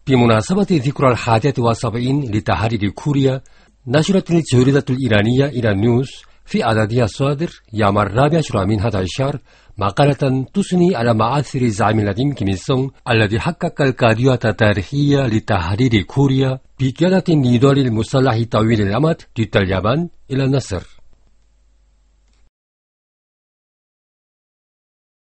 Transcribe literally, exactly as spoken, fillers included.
بمناسبة ذكرى الحادية والسبعين لتحرير كوريا، نشرت الجريدة الإيرانية إيران نيوز في عددها الصادر يوم الرابع عشر من هذا الشهر مقالة تثني على مآثر الزعيم القديم كيم إل سونغ الذي حقق القضية التاريخية لتحرير كوريا بقيادة النضال المسلح طويل الأمد ضد اليابان إلى النصر.